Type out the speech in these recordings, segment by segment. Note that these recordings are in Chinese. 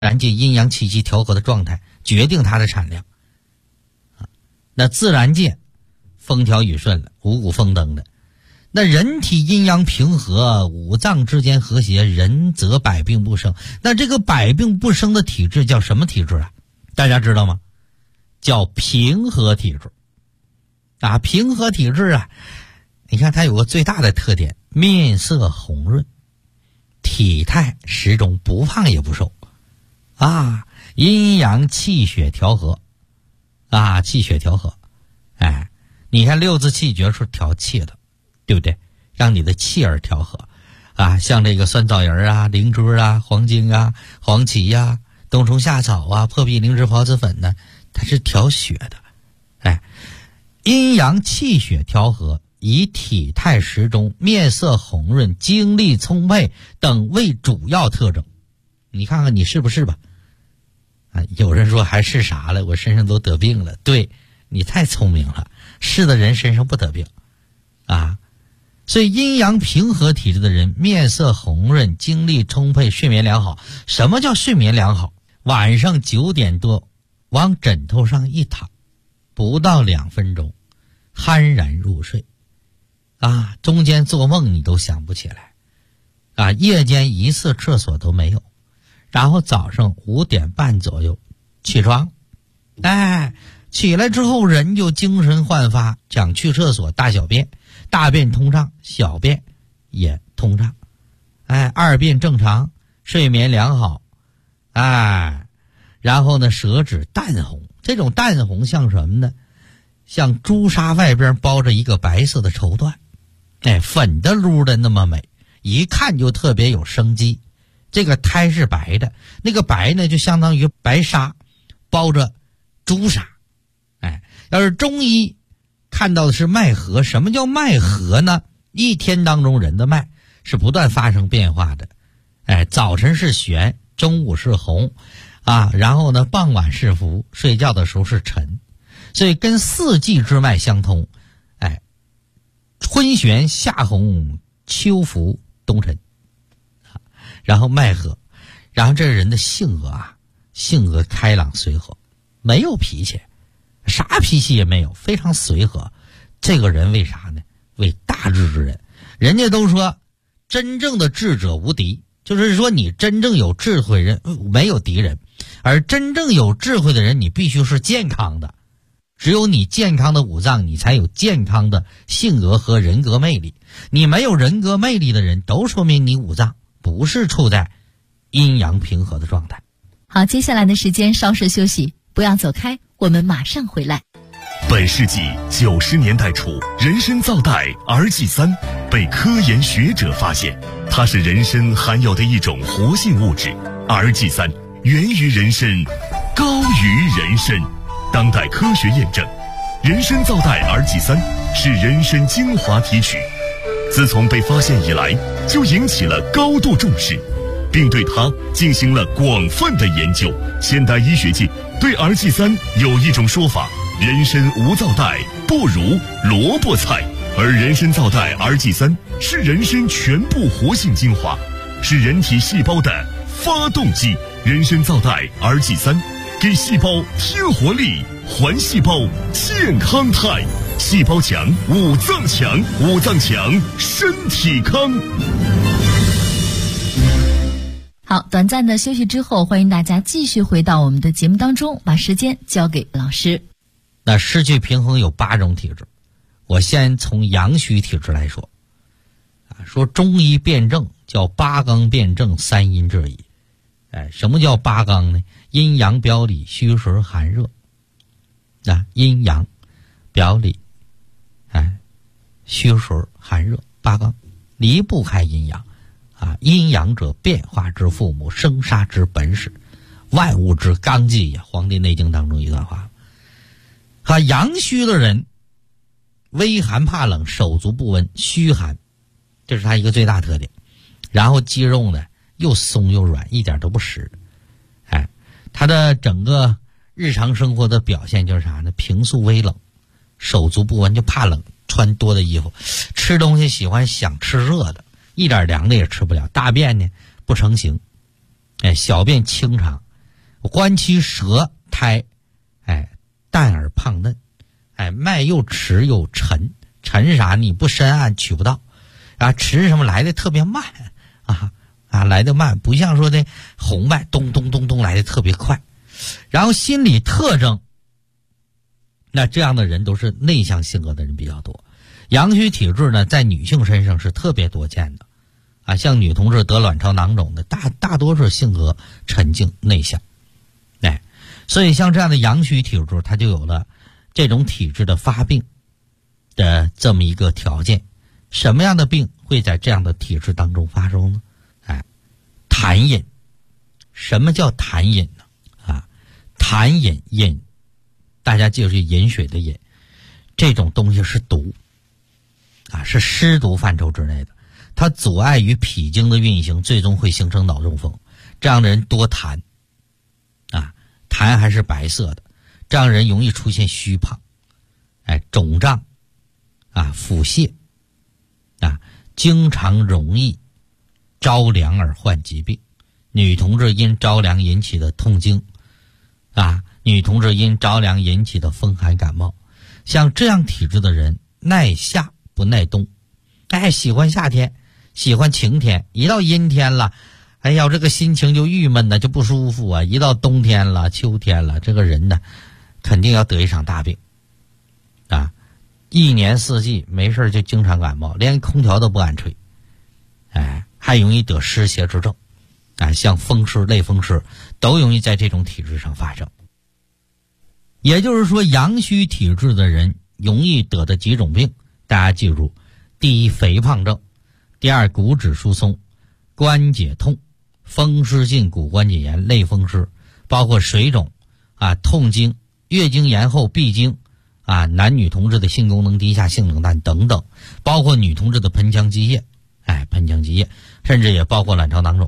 然界阴阳气机调和的状态决定它的产量。那自然界风调雨顺了，五谷丰登的。那人体阴阳平和，五脏之间和谐，人则百病不生。那这个百病不生的体质叫什么体质啊？大家知道吗？叫平和体质。平和体质啊，你看它有个最大的特点，面色红润，体态适中，不胖也不瘦。阴阳气血调和。气血调和。你看六字气诀是调气的，对不对？让你的气儿调和。像这个酸枣仁灵芝黄精黄芪冬虫夏草破壁灵芝孢子粉呢，它是调血的。阴阳气血调和，以体态适中、面色红润、精力充沛等为主要特征。你看看你是不是吧？有人说还是啥了？我身上都得病了。对，你太聪明了，是的人身上不得病。所以阴阳平和体质的人，面色红润，精力充沛，睡眠良好。什么叫睡眠良好？晚上9点多往枕头上一躺，不到2分钟酣然入睡。中间做梦你都想不起来。夜间一次厕所都没有。然后早上5点半左右起床。起来之后人就精神焕发，想去厕所大小便，大便通畅，小便也通畅。二便正常，睡眠良好。然后呢，舌质淡红，这种淡红像什么呢？像朱砂外边包着一个白色的绸缎，粉的噜的那么美，一看就特别有生机。这个胎是白的，那个白呢就相当于白纱包着朱砂。要是中医看到的是脉和。什么叫脉和呢？一天当中人的脉是不断发生变化的。早晨是玄，中午是红然后呢傍晚是浮，睡觉的时候是沉。所以跟四季之脉相通。春玄夏红，秋浮冬沉。然后脉和，然后这个人的性格开朗随和，没有脾气，啥脾气也没有，非常随和。这个人为啥呢？为大智之人。人家都说真正的智者无敌，就是说你真正有智慧人没有敌人，而真正有智慧的人你必须是健康的。只有你健康的五脏，你才有健康的性格和人格魅力。你没有人格魅力的人，都说明你五脏不是处在阴阳平和的状态。 好，接下来的时间稍事休息，不要走开，我们马上回来。 本世纪90年代初，人参皂苷 RG3 被科研学者发现，它是人参含有的一种活性物质。RG3 源于人参，高于人参。当代科学验证，人参皂苷 RG3 是人参精华提取，自从被发现以来就引起了高度重视，并对它进行了广泛的研究。现代医学界对 RG3 有一种说法，人参无皂苷不如萝卜菜，而人参皂苷 RG3 是人参全部活性精华，是人体细胞的发动机。人参皂苷 RG3 给细胞添活力，还细胞健康态。细胞强，五脏强，五脏强，身体康。 好，短暂的休息之后，欢迎大家继续回到我们的节目当中，把时间交给老师。 那失去平衡有8种体质，我先从阳虚体质来说。说中医辨证叫8纲辨证，3阴治矣。什么叫8纲呢？阴阳表里，虚实寒热。阴阳表里，虚实寒热，8纲离不开阴阳。阴阳者，变化之父母，生杀之本始，万物之纲纪呀。《黄帝内经》当中一段话。阳虚的人微寒怕冷，手足不温，虚寒，这是他一个最大特点。然后肌肉呢又松又软，一点都不实。他的整个日常生活的表现就是啥呢？平素微冷，手足不温，就怕冷，穿多的衣服，吃东西喜欢想吃热的，一点凉的也吃不了。大便呢不成形，小便清长， 观其舌苔，淡而胖嫩，脉又迟又沉，沉啥你不深谙取不到，迟什么来的特别慢来的慢，不像说的红脉咚咚咚咚来的特别快。然后心理特征，那这样的人都是内向性格的人比较多。阳虚体质呢，在女性身上是特别多见的像女同志得卵巢囊肿的大多数性格沉静内向，所以像这样的阳虚体质，它就有了这种体质的发病的这么一个条件。什么样的病会在这样的体质当中发生呢？痰饮。什么叫痰饮呢？痰饮，大家记住饮水的饮，这种东西是毒是湿毒范畴之内的，它阻碍于脾经的运行，最终会形成脑中风。这样的人多痰痰还是白色的，这样人容易出现虚胖肿胀腹泻经常容易着凉而患疾病。女同志因着凉引起的痛经女同志因着凉引起的风寒感冒。像这样体质的人耐夏不耐冬，喜欢夏天，喜欢晴天，一到阴天了这个心情就郁闷就不舒服一到冬天了秋天了，这个人呢肯定要得一场大病一年四季没事就经常感冒，连空调都不敢吹还容易得湿邪之症像风湿类风湿都容易在这种体质上发生。也就是说，阳虚体质的人容易得的几种病，大家记住：第一，肥胖症；第二，骨质疏松、关节痛、风湿性骨关节炎、类风湿，包括水肿痛经、月经延后、闭经男女同志的性功能低下、性冷淡等等，包括女同志的盆腔积液甚至也包括卵巢囊肿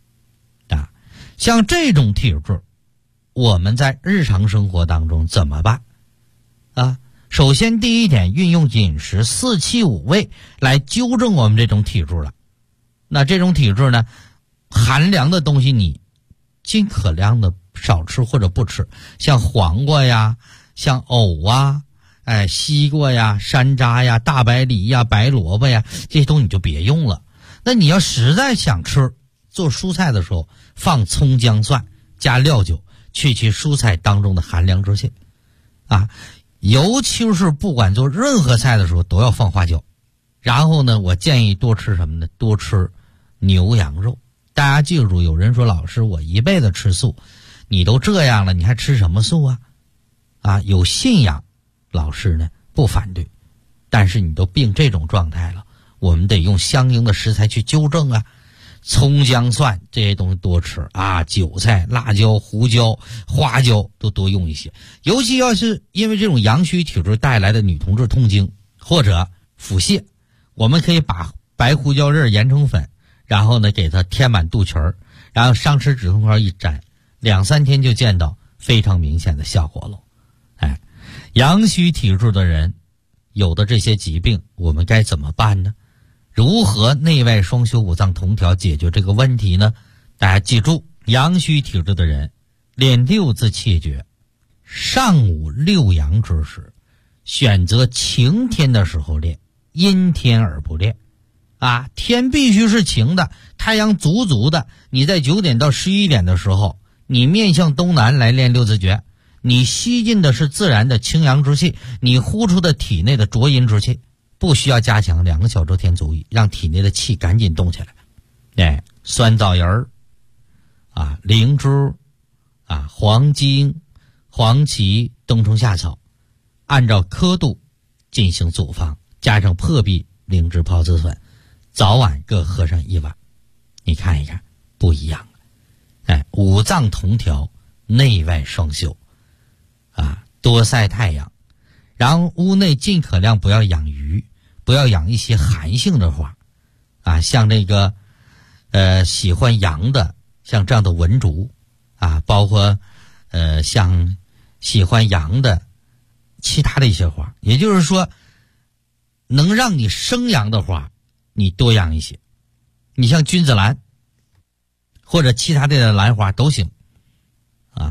像这种体质，我们在日常生活当中怎么办首先第一点，运用饮食4气5味来纠正我们这种体质了。那这种体质呢，寒凉的东西你尽可量的少吃或者不吃，像黄瓜呀，像藕西瓜呀，山楂呀，大白梨呀，白萝卜呀，这些东西你就别用了。那你要实在想吃，做蔬菜的时候放葱姜蒜加料酒，去其蔬菜当中的寒凉之气尤其是不管做任何菜的时候都要放花椒。然后呢，我建议多吃什么呢？多吃牛羊肉。大家记住，有人说老师我一辈子吃素，你都这样了你还吃什么素有信仰老师呢不反对，但是你都病这种状态了，我们得用相应的食材去纠正葱姜蒜这些东西多吃韭菜、辣椒、胡椒、花椒都多用一些。尤其要是因为这种阳虚体质带来的女同志痛经或者腹泻，我们可以把白胡椒粒研成粉，然后呢给它填满肚脐，然后上吃止痛膏一沾，2-3天就见到非常明显的效果了。阳虚体质的人有的这些疾病我们该怎么办呢？如何内外双修五脏同调解决这个问题呢？大家记住，阳虚体质的人练6字气诀，上午6阳之时，选择晴天的时候练，阴天而不练天必须是晴的，太阳足足的，你在9点到11点的时候，你面向东南来练6字诀，你吸进的是自然的清阳之气，你呼出的体内的浊阴之气，不需要加强，2个小周天足矣，让体内的气赶紧动起来。酸枣仁灵芝黄精、黄芪、冬虫夏草，按照刻度进行组方，加上破壁灵芝泡子粉，早晚各喝上1碗。你看一看不一样五脏同调，内外双修多晒太阳，然后屋内尽可量不要养鱼，不要养一些寒性的花像这个喜欢阳的，像这样的文竹包括像喜欢阳的其他的一些花。也就是说，能让你生阳的花你多养一些，你像君子兰或者其他的兰花都行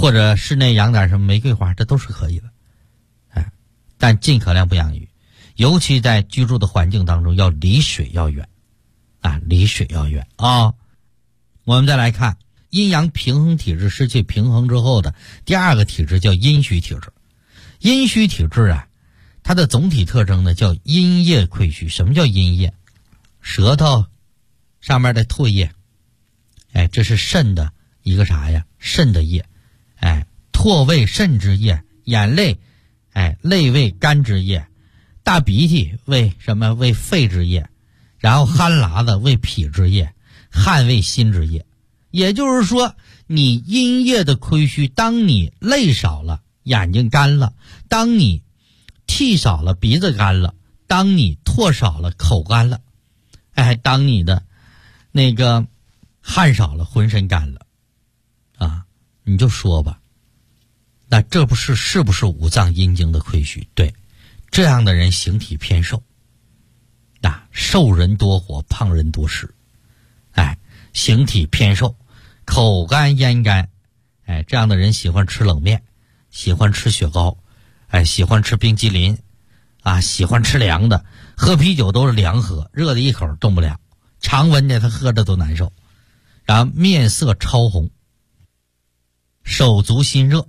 或者室内养点什么玫瑰花，这都是可以的。但尽可量不养鱼，尤其在居住的环境当中要离水要远离水要远啊。我们再来看阴阳平衡体质失去平衡之后的第二个体质叫阴虚体质。阴虚体质它的总体特征呢叫阴液亏虚。什么叫阴液？舌头上面的唾液，这是肾的一个啥呀？肾的液，唾为肾之液，眼泪泪为肝之液，大鼻涕为什么？为肺之液，然后酣喇子为脾之液，汗为心之液。也就是说，你阴液的亏虚，当你泪少了，眼睛干了；当你涕少了，鼻子干了；当你唾少了，口干了；当你的那个汗少了，浑身干了你就说吧，那这是不是五脏阴经的亏虚？对，这样的人形体偏瘦瘦人多火，胖人多湿，形体偏瘦，口干咽干，这样的人喜欢吃冷面，喜欢吃雪糕，喜欢吃冰激凌喜欢吃凉的，喝啤酒都是凉喝，热的一口动不了，常温的他喝着都难受。然后面色超红，手足心热，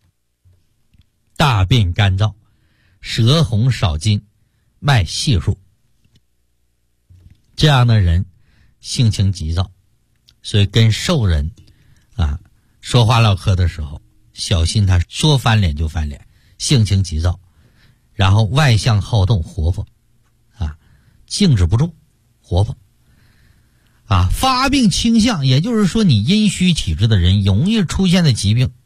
大便干燥，舌红少津，脉细数。这样的人性情急躁，所以跟瘦人说话唠嗑的时候小心，他说翻脸就翻脸，性情急躁，然后外向好动，活泼静止不住，活泼发病倾向，也就是说你阴虚体质的人容易出现的疾病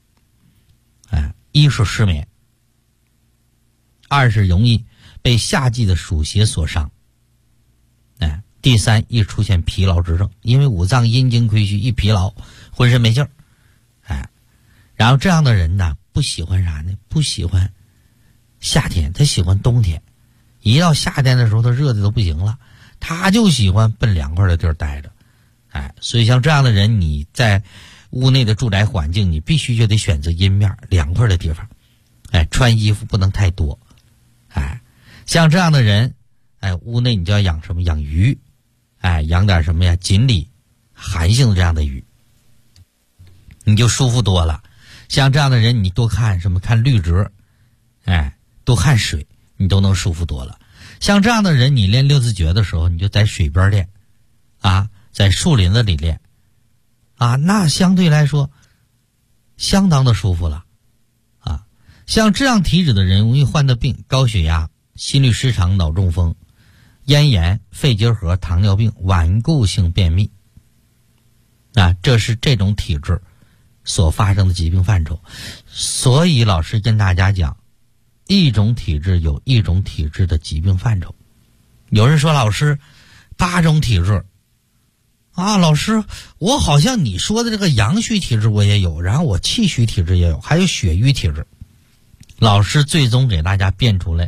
一是失眠，二是容易被夏季的暑邪所伤，第三易出现疲劳之症，因为五脏阴经亏虚，一疲劳浑身没劲儿然后这样的人呢不喜欢啥呢？不喜欢夏天，他喜欢冬天。一到夏天的时候他热的都不行了，他就喜欢奔凉快的地儿待着所以像这样的人，你在屋内的住宅环境，你必须就得选择阴面凉快的地方穿衣服不能太多像这样的人屋内你就要养什么？养鱼养点什么呀？锦鲤，寒性的这样的鱼，你就舒服多了。像这样的人，你多看什么？看绿植多看水，你都能舒服多了。像这样的人，你练六字诀的时候，你就在水边练在树林子里练那相对来说相当的舒服了像这样体质的人容易患的病：高血压、心律失常、脑中风、咽炎、肺结核、糖尿病、顽固性便秘这是这种体质所发生的疾病范畴。所以老师跟大家讲，一种体质有一种体质的疾病范畴。有人说，老师8种体质老师我好像你说的这个阳虚体质我也有，然后我气虚体质也有，还有血瘀体质。老师最终给大家编出来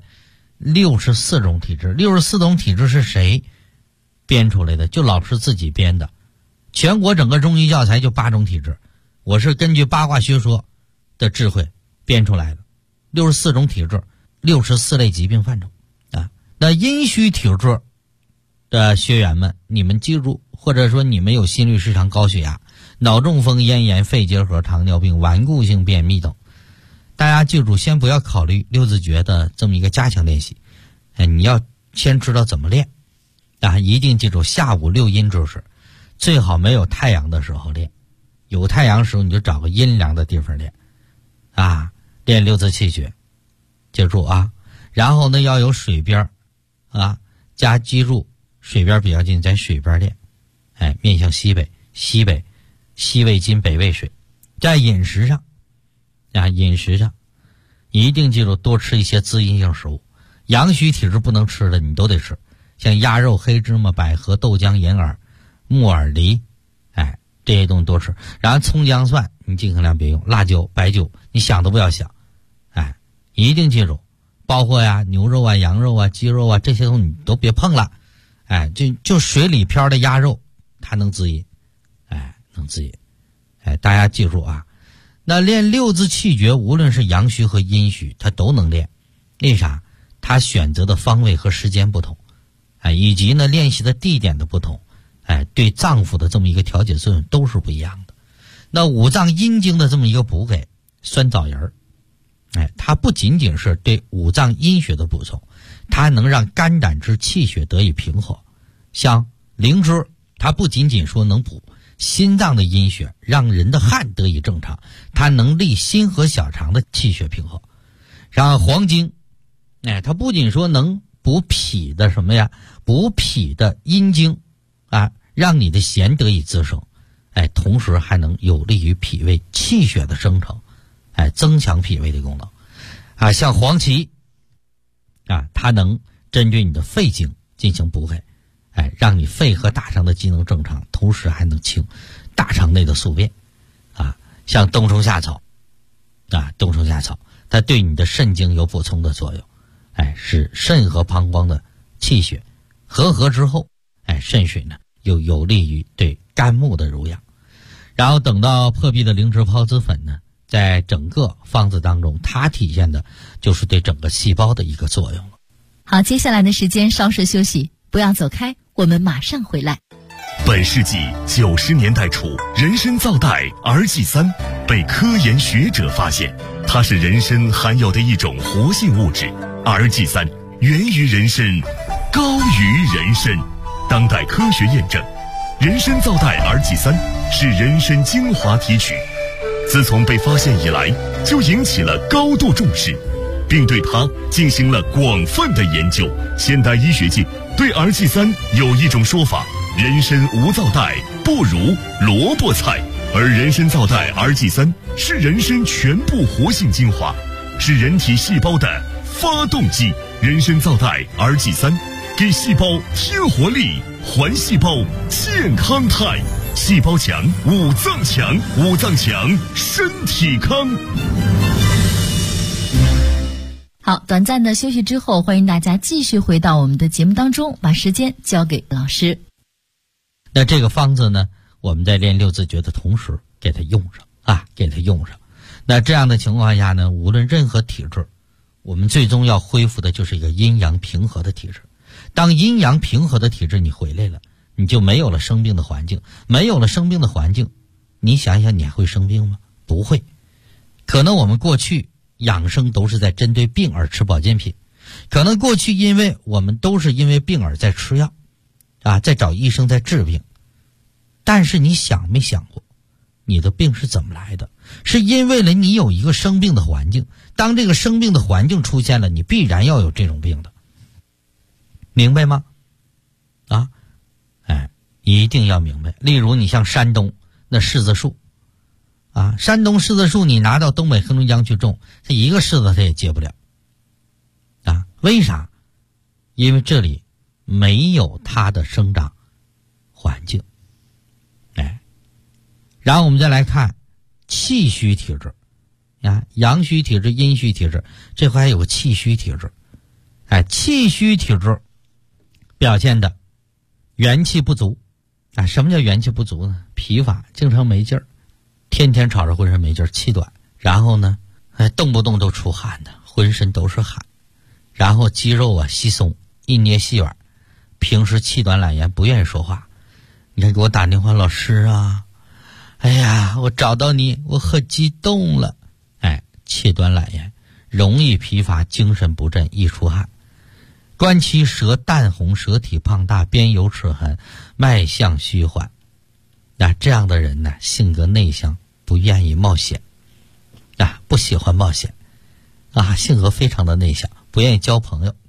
64种体质。64种体质是谁编出来的？就老师自己编的。全国整个中医教材就8种体质，我是根据八卦学说的智慧编出来的。64种体质，64类疾病范畴那阴虚体质的学员们，你们记住，或者说你们有心律失常、高血压、脑中风、咽炎、肺结核、糖尿病、顽固性便秘等，大家记住，先不要考虑六字诀的这么一个加强练习你要先知道怎么练一定记住下午6阴之时，最好没有太阳的时候练，有太阳的时候你就找个阴凉的地方练练六字气血，记住然后呢要有水边加记住水边比较近，在水边练面向西北，西为金，北为水。在饮食上一定记住多吃一些滋阴性食物，阳虚体质不能吃的你都得吃，像鸭肉、黑芝麻、百合、豆浆、银耳、木耳、梨这些东西多吃。然后葱姜蒜你尽可能别用，辣椒、白酒你想都不要想一定记住，包括牛肉羊肉鸡肉这些东西你都别碰了就水里漂的鸭肉它能滋阴能滋阴大家记住那练六字气诀，无论是阳虚和阴虚，它都能练。为啥？它选择的方位和时间不同，以及呢练习的地点的不同，对脏腑的这么一个调节作用都是不一样的。那五脏阴经的这么一个补给，酸枣仁儿，它不仅仅是对五脏阴血的补充，它能让肝胆之气血得以平和。像灵芝，它不仅仅说能补心脏的阴血，让人的汗得以正常，它能利心和小肠的气血平和。像黄精，它不仅说能补脾的什么呀，补脾的阴经让你的涎得以滋生，同时还能有利于脾胃气血的生成，增强脾胃的功能。像黄芪，它能针对你的肺经进行补给，让你肺和大肠的机能正常，同时还能清大肠内的宿便。像冬虫夏草，冬虫夏草它对你的肾经有补充的作用，使肾和膀胱的气血和合之后，肾水呢又有利于对肝木的濡养。然后等到破壁的灵芝孢子粉呢，在整个方子当中，它体现的就是对整个细胞的一个作用了。 好，接下来的时间稍事休息，不要走开，我们马上回来。 本世纪90年代初，人参皂苷儿祭三被科研学者发现，它是人参含有的一种活性物质。儿祭三源于人参，高于人参。当代科学验证，人参皂苷儿祭三是人参精华提取，自从被发现以来，就引起了高度重视，并对它进行了广泛的研究。现代医学界对儿祭三有一种说法：人参无皂苷不如萝卜菜，而人参皂苷儿祭三是人参全部活性精华，是人体细胞的发动机。人参皂苷儿祭三给细胞添活力，还细胞健康态。细胞强，五脏强，五脏强，身体康。 好，短暂的休息之后，欢迎大家继续回到我们的节目当中，把时间交给老师。 那这个方子呢，我们在练六字诀的同时给它用上给它用上。那这样的情况下呢，无论任何体质，我们最终要恢复的就是一个阴阳平和的体质。当阴阳平和的体质你回来了，你就没有了生病的环境。没有了生病的环境，你想想你还会生病吗？不会。可能我们过去养生都是在针对病而吃保健品，可能过去因为我们都是因为病而在吃药在找医生在治病。但是你想没想过，你的病是怎么来的？是因为了你有一个生病的环境，当这个生病的环境出现了，你必然要有这种病的，明白吗？一定要明白。例如你像山东那柿子树山东柿子树你拿到东北黑龙江去种，它一个柿子它也结不了为啥？因为这里没有它的生长环境。然后我们再来看气虚体质阳虚体质、阴虚体质，这回还有个气虚体质。气虚体质表现的元气不足什么叫元气不足呢？疲乏，经常没劲儿，天天吵着浑身没劲儿，气短，然后呢动不动都出汗的，浑身都是汗，然后肌肉稀松，一捏细软，平时气短懒言，不愿意说话。你看给我打电话，老师哎呀，我找到你，我可激动了。气短懒言，容易疲乏，精神不振，易出汗。观其舌淡红，舌体胖大，边有齿痕，脉象虚缓。这样的人呢，性格内向，不愿意冒险不喜欢冒险性格非常的内向，不愿意交朋友。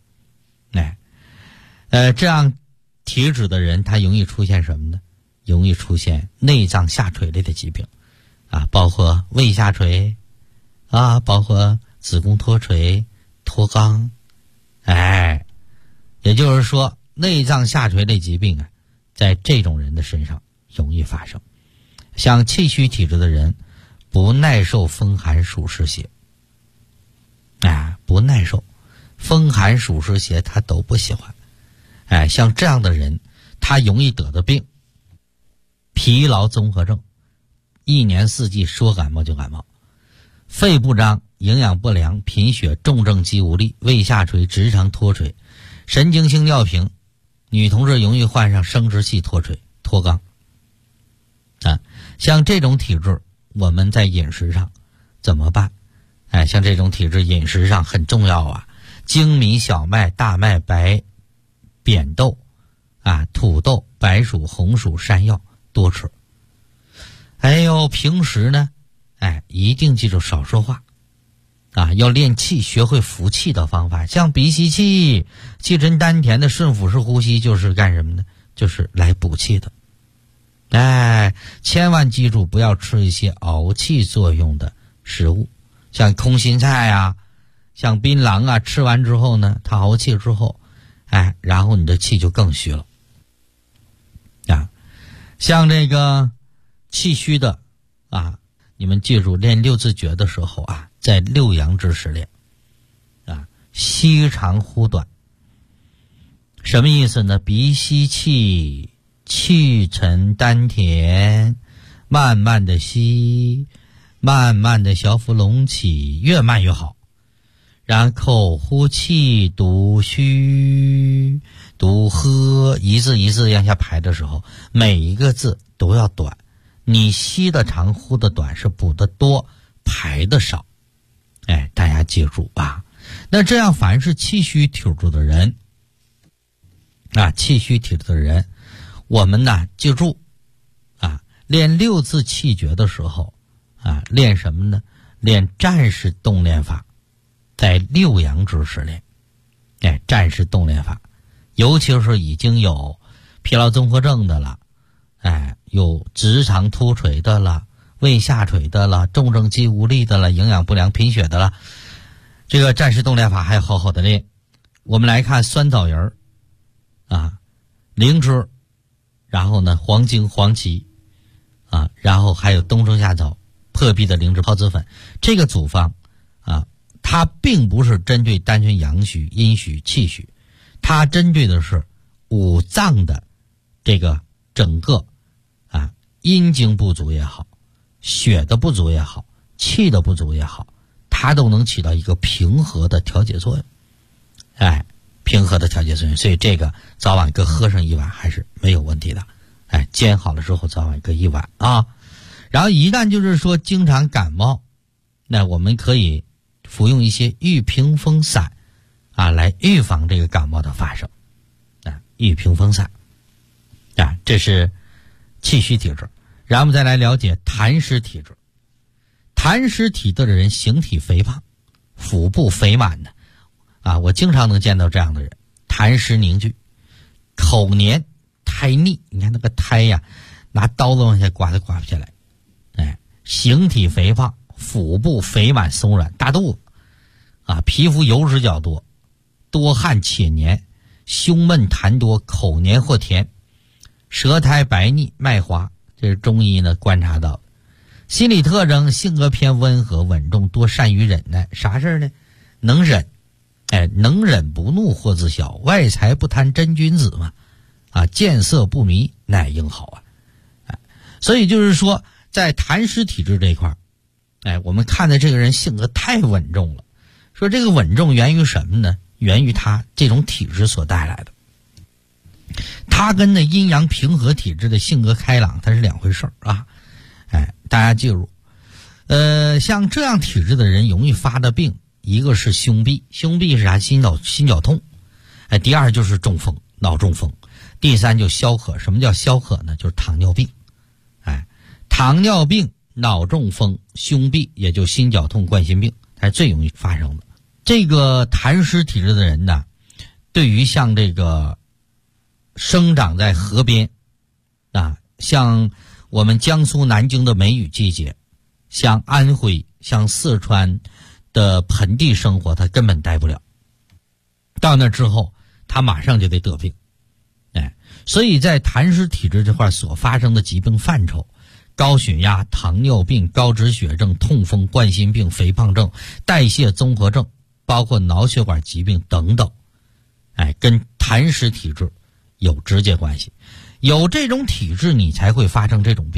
这样体质的人，他容易出现什么呢？容易出现内脏下垂类的疾病包括胃下垂包括子宫脱垂、脱肛。也就是说内脏下垂类疾病在这种人的身上容易发生。像气虚体质的人，不耐受风寒暑湿邪不耐受风寒暑湿邪，他都不喜欢。像这样的人，他容易得的病疲劳综合症，一年四季说感冒就感冒肺不张，营养不良，贫血，重症肌无力，胃下垂，直肠脱垂，神经性尿频，女同志容易患上生殖器脱垂、脱肛。像这种体质，我们在饮食上怎么办？像这种体质饮食上很重要啊，精米、小麦、大麦、白扁豆土豆、白薯、红薯、山药多吃。平时呢一定记住少说话要练气，学会服气的方法，像鼻吸气、气沉丹田的顺腹式呼吸，就是干什么呢？就是来补气的。千万记住不要吃一些熬气作用的食物，像空心菜像槟榔吃完之后呢，它熬气之后然后你的气就更虚了像这个气虚的你们记住练六字诀的时候在六阳之时练吸长呼短。什么意思呢？鼻吸气，气沉丹田，慢慢的吸，慢慢的小腹隆起，越慢越好。然后呼气，读虚，读喝，一字一字往下排的时候，每一个字都要短。你吸的长，呼的短，是补的多，排的少。大家记住那这样凡是气虚体质的人我们呢记住练六字气诀的时候练什么呢？练战士动练法，在六阳之时练战士动练法，尤其是已经有疲劳综合症的了有直肠突垂的了，胃下垂的了，重症肌无力的了，营养不良贫血的了，这个战士动练法还要好好的练。我们来看酸枣仁灵芝，然后呢黄精、黄芪然后还有冬虫夏草、破壁的灵芝泡子粉，这个组方它并不是针对单纯阳虚、阴虚、气虚，它针对的是五脏的这个整个阴经不足也好，血的不足也好，气的不足也好，它都能起到一个平和的调节作用平和的调节作用。所以这个早晚各喝上一碗还是没有问题的煎好了之后早晚各一碗然后一旦就是说经常感冒，那我们可以服用一些玉屏风散来预防这个感冒的发生玉屏风散这是气虚体质。然后我们再来了解痰湿体质。痰湿体质的人形体肥胖，腹部肥满的我经常能见到这样的人，痰湿凝聚，口黏苔腻，你看那个苔拿刀子往下刮都刮不下来形体肥胖，腹部肥满松软，大肚子皮肤油脂较多，多汗且黏，胸闷痰多，口黏或甜，舌苔白腻脉滑，这是中医呢观察到的。心理特征，性格偏温和稳重，多善于忍耐。啥事呢？能忍能忍不怒或自消，外财不贪真君子嘛见色不迷乃应好所以就是说在痰湿体质这一块我们看的这个人性格太稳重了。说这个稳重源于什么呢？源于他这种体质所带来的。他跟那阴阳平和体质的性格开朗它是两回事大家记住像这样体质的人容易发的病，一个是胸痹，胸痹是啥？心绞痛第二就是中风，脑中风，第三就消渴。什么叫消渴呢？就是糖尿病糖尿病、脑中风、胸痹，也就心绞痛、冠心病，它是最容易发生的。这个痰湿体质的人呢，对于像这个生长在河边像我们江苏南京的梅雨季节，像安徽、像四川的盆地生活，他根本待不了。到那之后他马上就得得病所以在痰湿体质这块所发生的疾病范畴，高血压、糖尿病、高脂血症、痛风、冠心病、肥胖症、代谢综合症，包括脑血管疾病等等跟痰湿体质有直接关系。有这种体质你才会发生这种病，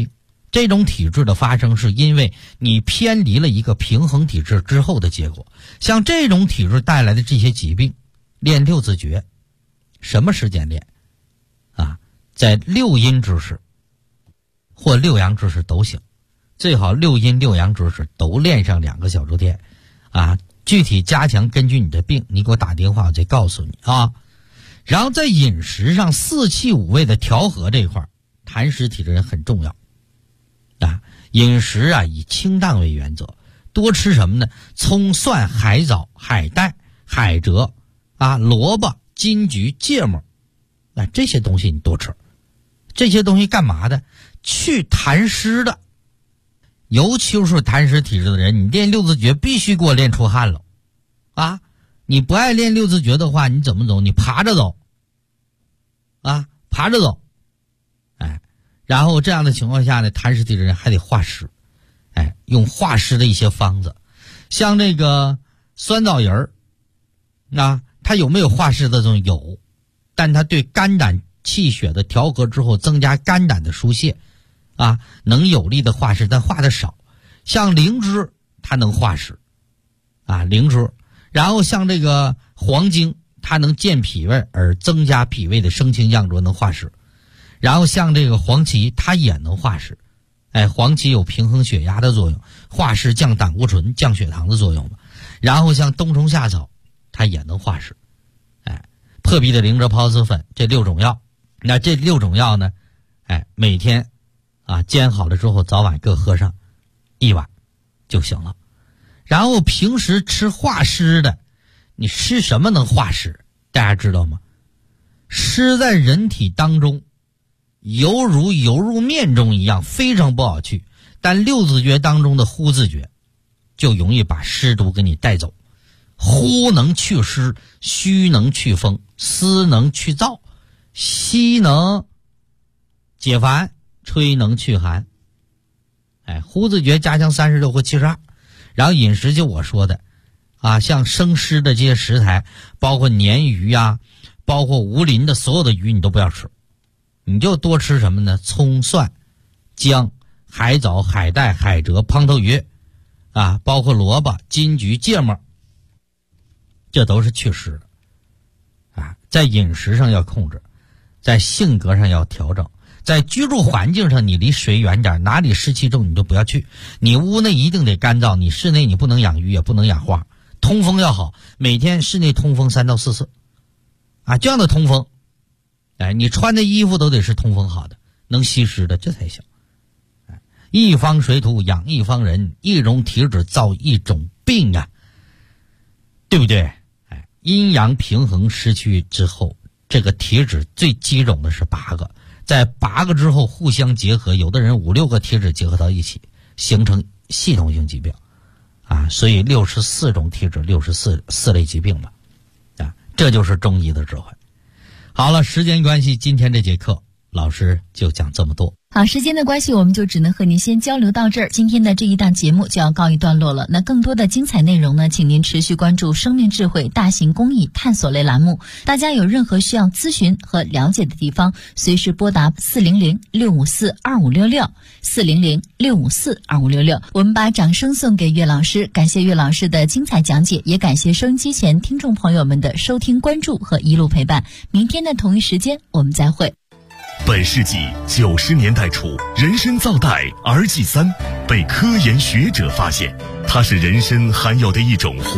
这种体质的发生是因为你偏离了一个平衡体质之后的结果。像这种体质带来的这些疾病，练六字诀，什么时间练啊？在六阴之时或六阳之时都行，最好六阴六阳之时都练上2个小周天啊。具体加强根据你的病，你给我打电话我再告诉你啊。然后在饮食上4气5味的调和这一块，痰湿体质人很重要啊。饮食啊以清淡为原则，多吃什么呢？葱蒜海藻海带海蜇啊，萝卜金桔芥末啊，这些东西你多吃。这些东西干嘛的？去痰湿的。尤其是痰湿体质的人，你练六字诀必须给我练出汗了啊！你不爱练六字诀的话，你怎么走？你爬着走啊，爬着走。哎，然后这样的情况下呢，痰湿体质人还得化湿，哎，用化湿的一些方子，像这个酸枣仁儿啊，它有没有化湿的作用？有，但它对肝胆气血的调和之后，增加肝胆的疏泄啊，能有力的化湿，但化的少。像灵芝它能化湿啊，灵芝。然后像这个黄精，它能健脾胃而增加脾胃的升清降浊，能化湿。然后像这个黄芪，它也能化湿。哎，黄芪有平衡血压的作用，化湿降胆固醇降血糖的作用嘛。然后像冬虫夏草，它也能化湿。哎，破壁的灵芝孢子粉，这6种药。那这6种药呢，哎，每天啊煎好了之后，早晚各喝上1碗就行了。然后平时吃化湿的，你吃什么能化湿？大家知道吗？湿在人体当中犹如油入面中一样，非常不好去。但六字诀当中的呼字诀就容易把湿毒给你带走。呼能去湿，虚能去风，思能去燥，吸能解烦，吹能去寒。哎，呼字诀加强36或72。然后饮食就我说的啊，像生湿的这些食材，包括鲶鱼啊，包括无鳞的所有的鱼你都不要吃，你就多吃什么呢？葱蒜姜海藻海带海蜇胖头鱼啊，包括萝卜金桔芥末，这都是祛湿的啊。在饮食上要控制，在性格上要调整，在居住环境上你离水远点，哪里湿气重你就不要去。你屋内一定得干燥，你室内你不能养鱼也不能养花，通风要好，每天室内通风3到4次啊，这样的通风，哎，你穿的衣服都得是通风好的，能吸湿的，这才行。哎，一方水土养一方人，一种体质造一种病啊，对不对？哎，阴阳平衡失去之后，这个体质最基种的是8个，在8个之后互相结合，有的人5、6个体质结合到一起，形成系统性疾病啊，所以64种体质，64类疾病嘛，啊，这就是中医的智慧。好了，时间关系，今天这节课老师就讲这么多。 好，时间的关系，我们就只能和您先交流到这儿。今天的这一档节目就要告一段落了。那更多的精彩内容呢，请您持续关注生命智慧大型公益探索类栏目。大家有任何需要咨询和了解的地方，随时拨打400-654-2566 400-654-2566。我们把掌声送给岳老师，感谢岳老师的精彩讲解，也感谢收音机前听众朋友们的收听关注和一路陪伴。明天的同一时间我们再会。 本世纪90年代初，人参皂苷儿剂3被科研学者发现，它是人参含有的一种